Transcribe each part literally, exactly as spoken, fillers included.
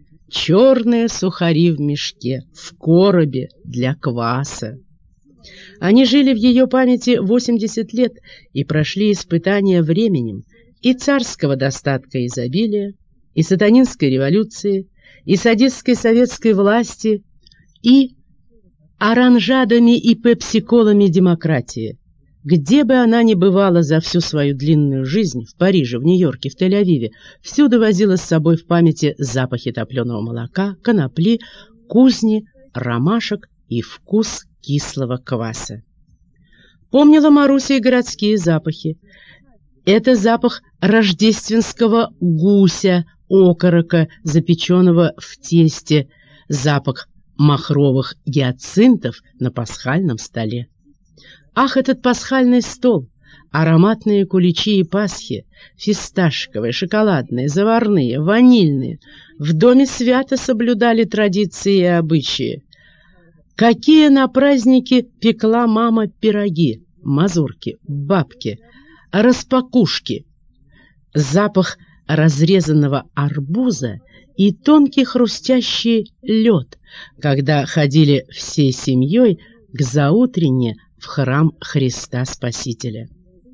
черные сухари в мешке, в коробе для кваса. Они жили в ее памяти восемьдесят лет и прошли испытания временем и царского достатка и изобилия, и сатанинской революции, и садистской советской власти, и оранжадами и пепсиколами демократии. Где бы она ни бывала за всю свою длинную жизнь, в Париже, в Нью-Йорке, в Тель-Авиве, всюду возила с собой в памяти запахи топленого молока, конопли, кузни, ромашек и вкус кислого кваса. Помнила Маруся и городские запахи. Это запах рождественского гуся, окорока, запеченного в тесте, запах махровых гиацинтов на пасхальном столе. Ах, этот пасхальный стол! Ароматные куличи и пасхи, фисташковые, шоколадные, заварные, ванильные. В доме свято соблюдали традиции и обычаи. Какие на праздники пекла мама пироги, мазурки, бабки, распакушки. Запах разрезанного арбуза и тонкий хрустящий лед, когда ходили всей семьей к заутренне в храм Христа Спасителя.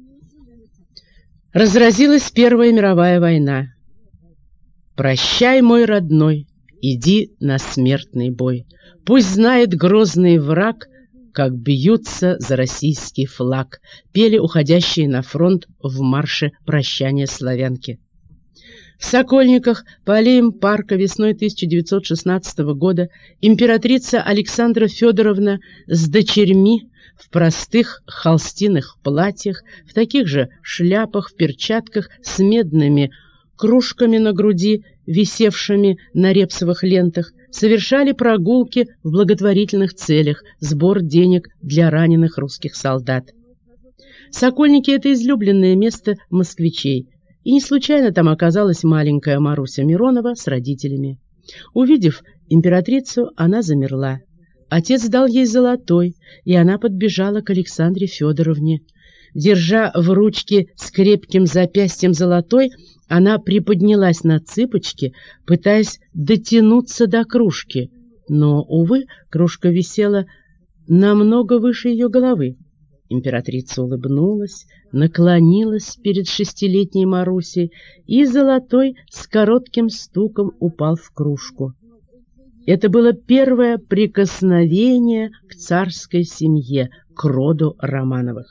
Разразилась Первая мировая война. «Прощай, мой родной, иди на смертный бой. Пусть знает грозный враг, как бьются за российский флаг», пели уходящие на фронт в марше прощания славянки. В Сокольниках, по аллеям парка весной тысяча девятьсот шестнадцатого года императрица Александра Федоровна с дочерьми в простых холстиных платьях, в таких же шляпах, в перчатках с медными кружками на груди, висевшими на репсовых лентах, совершали прогулки в благотворительных целях, сбор денег для раненых русских солдат. Сокольники — это излюбленное место москвичей, и не случайно там оказалась маленькая Маруся Миронова с родителями. Увидев императрицу, она замерла. Отец дал ей золотой, и она подбежала к Александре Федоровне. Держа в ручке с крепким запястьем золотой, она приподнялась на цыпочки, пытаясь дотянуться до кружки. Но, увы, кружка висела намного выше ее головы. Императрица улыбнулась, наклонилась перед шестилетней Марусей, и золотой с коротким стуком упал в кружку. Это было первое прикосновение к царской семье, к роду Романовых.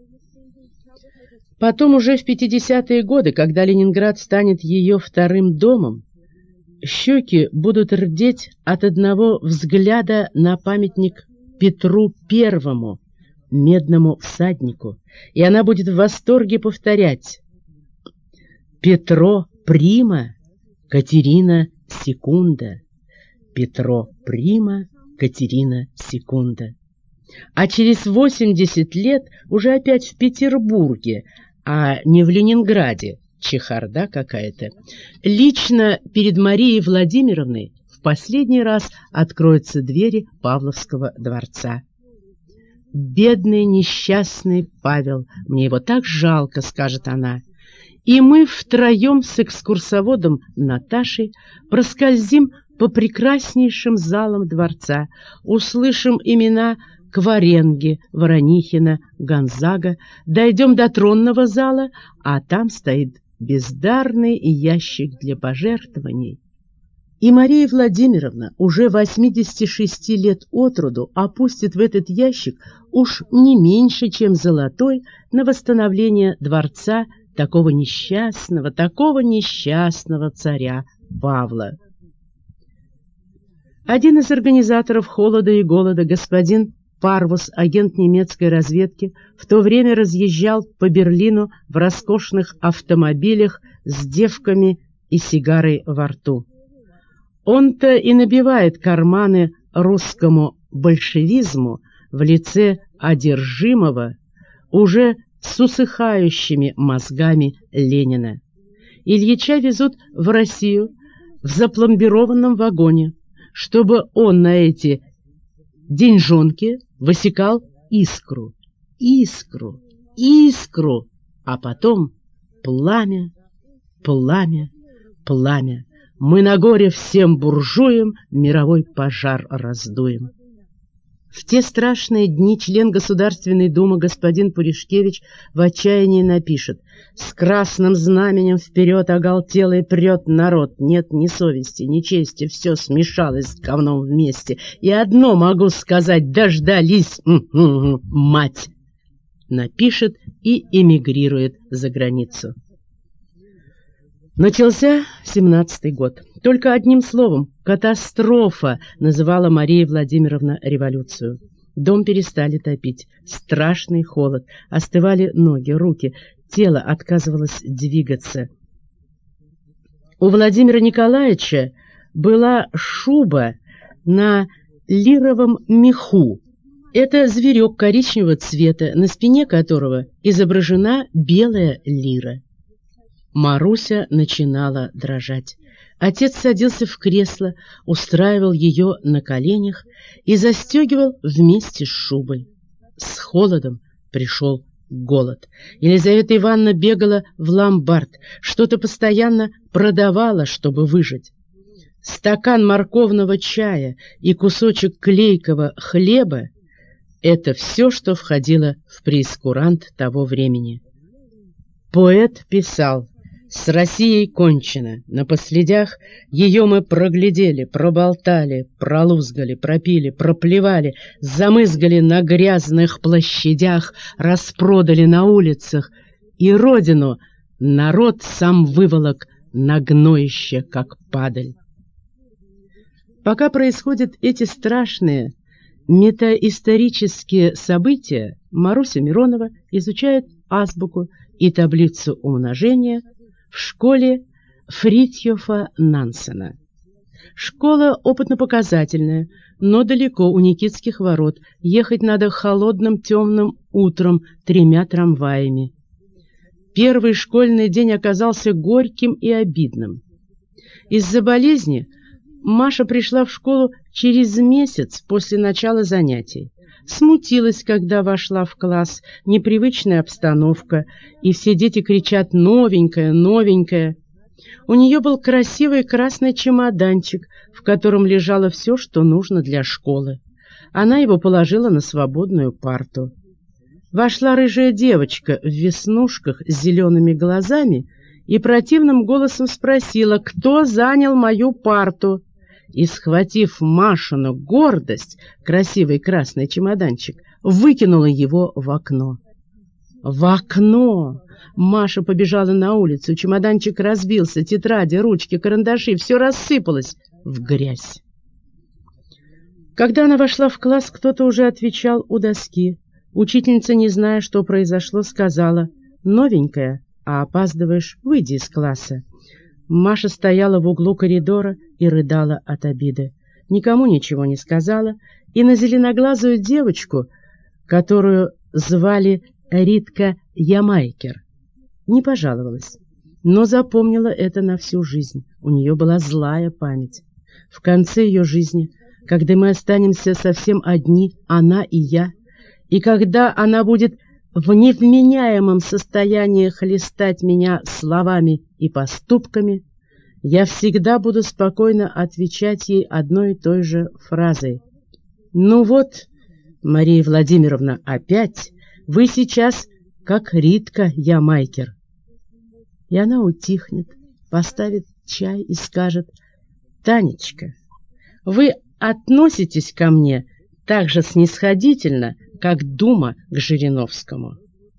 Потом, уже в пятидесятые годы, когда Ленинград станет ее вторым домом, щеки будут рдеть от одного взгляда на памятник Петру Первому, медному всаднику, и она будет в восторге повторять: «Петро Прима, Катерина Секунда, Петро Прима, Катерина Секунда». А через восемьдесят лет уже опять в Петербурге, а не в Ленинграде, чехарда какая-то, лично перед Марией Владимировной в последний раз откроются двери Павловского дворца. «Бедный несчастный Павел, мне его так жалко», — скажет она. И мы втроем с экскурсоводом Наташей проскользим по прекраснейшим залам дворца, услышим имена Кваренги, Воронихина, Гонзага, дойдем до тронного зала, а там стоит бездарный ящик для пожертвований. И Мария Владимировна, уже восьмидесяти шести лет от роду, опустит в этот ящик уж не меньше, чем золотой, на восстановление дворца такого несчастного, такого несчастного царя Павла. Один из организаторов «Холода и голода», господин Парвус, агент немецкой разведки, в то время разъезжал по Берлину в роскошных автомобилях с девками и сигарой во рту. Он-то и набивает карманы русскому большевизму в лице одержимого, уже с усыхающими мозгами Ленина. Ильича везут в Россию в запломбированном вагоне, чтобы он на эти деньжонки высекал искру, искру, искру, а потом пламя, пламя, пламя. Мы на горе всем буржуям мировой пожар раздуем. В те страшные дни член Государственной Думы господин Пуришкевич в отчаянии напишет: «С красным знаменем вперед оголтелый прет народ, нет ни совести, ни чести, все смешалось с говном вместе. И одно могу сказать: дождались, мать!» Напишет и эмигрирует за границу. Начался семнадцатый год. Только одним словом — катастрофа называла Мария Владимировна революцию. Дом перестали топить, страшный холод, остывали ноги, руки, тело отказывалось двигаться. У Владимира Николаевича была шуба на лировом меху. Это зверек коричневого цвета, на спине которого изображена белая лира. Маруся начинала дрожать. Отец садился в кресло, устраивал ее на коленях и застегивал вместе с шубой. С холодом пришел голод. Елизавета Ивановна бегала в ломбард, что-то постоянно продавала, чтобы выжить. Стакан морковного чая и кусочек клейкого хлеба — это все, что входило в прейскурант того времени. Поэт писал: «С Россией кончено. На последях ее мы проглядели, проболтали, пролузгали, пропили, проплевали, замызгали на грязных площадях, распродали на улицах, и родину народ сам выволок на гноище, как падаль». Пока происходят эти страшные метаисторические события, Маруся Миронова изучает азбуку и таблицу умножения в школе Фритьёфа Нансена. Школа опытно-показательная, но далеко у Никитских ворот. Ехать надо холодным темным утром тремя трамваями. Первый школьный день оказался горьким и обидным. Из-за болезни Маша пришла в школу через месяц после начала занятий. Смутилась, когда вошла в класс, непривычная обстановка, и все дети кричат «новенькая, новенькая». У нее был красивый красный чемоданчик, в котором лежало все, что нужно для школы. Она его положила на свободную парту. Вошла рыжая девочка в веснушках с зелеными глазами и противным голосом спросила: «Кто занял мою парту?» И, схватив Машину гордость, красивый красный чемоданчик, выкинула его в окно. В окно! Маша побежала на улицу, чемоданчик разбился, тетради, ручки, карандаши — все рассыпалось в грязь. Когда она вошла в класс, кто-то уже отвечал у доски. Учительница, не зная, что произошло, сказала: «Новенькая, а опаздываешь, выйди из класса». Маша стояла в углу коридора и рыдала от обиды. Никому ничего не сказала, и на зеленоглазую девочку, которую звали Ритка Ямайкер, не пожаловалась, но запомнила это на всю жизнь. У нее была злая память. В конце ее жизни, когда мы останемся совсем одни, она и я, и когда она будет в невменяемом состоянии хлестать меня словами и поступками, я всегда буду спокойно отвечать ей одной и той же фразой: «Ну вот, Мария Владимировна, опять вы сейчас как Ритка Ямайкер». И она утихнет, поставит чай и скажет: «Танечка, вы относитесь ко мне так же снисходительно, как Дума к Жириновскому».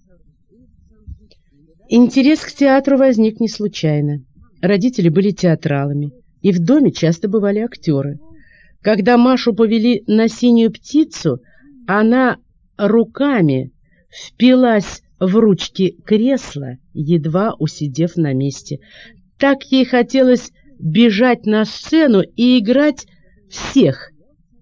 Интерес к театру возник не случайно. Родители были театралами, и в доме часто бывали актеры. Когда Машу повели на «Синюю птицу», она руками впилась в ручки кресла, едва усидев на месте. Так ей хотелось бежать на сцену и играть всех.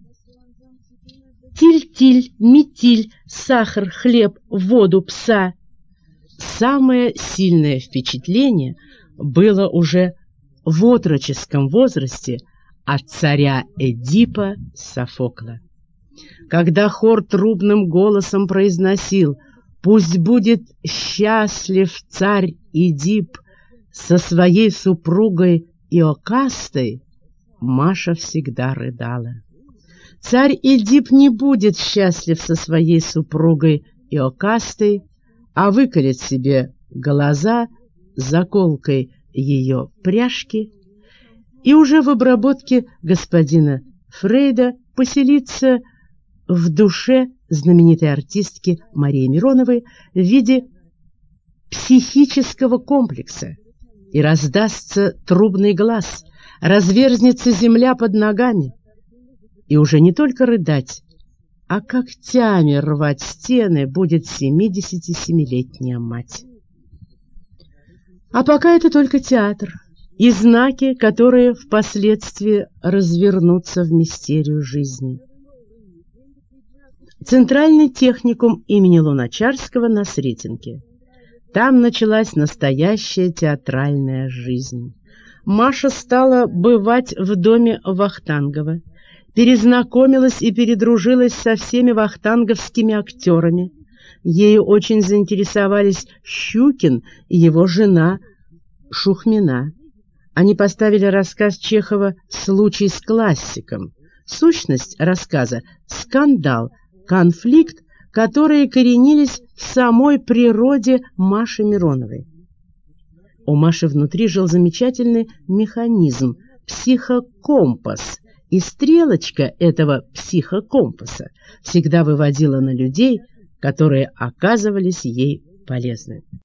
Тиль-тиль, метиль, сахар, хлеб, воду, пса. Самое сильное впечатление было уже в отроческом возрасте от царя Эдипа Софокла. Когда хор трубным голосом произносил: «Пусть будет счастлив царь Эдип со своей супругой Иокастой Маша всегда рыдала. Царь Эдип не будет счастлив со своей супругой Иокастой, а выколет себе глаза заколкой ее пряжки и уже в обработке господина Фрейда поселиться в душе знаменитой артистки Марии Мироновой в виде психического комплекса, и раздастся трубный глаз, разверзнется земля под ногами, и уже не только рыдать, а когтями рвать стены будет семидесятисемилетняя мать. А пока это только театр и знаки, которые впоследствии развернутся в мистерию жизни. Центральный техникум имени Луначарского на Сретенке. Там началась настоящая театральная жизнь. Маша стала бывать в доме Вахтангова, перезнакомилась и передружилась со всеми вахтанговскими актерами. Ею очень заинтересовались Щукин и его жена Шухмина. Они поставили рассказ Чехова «Случай с классиком». Сущность рассказа — скандал, конфликт, которые коренились в самой природе Маши Мироновой. У Маши внутри жил замечательный механизм — психокомпас, и стрелочка этого психокомпаса всегда выводила на людей, которые оказывались ей полезны.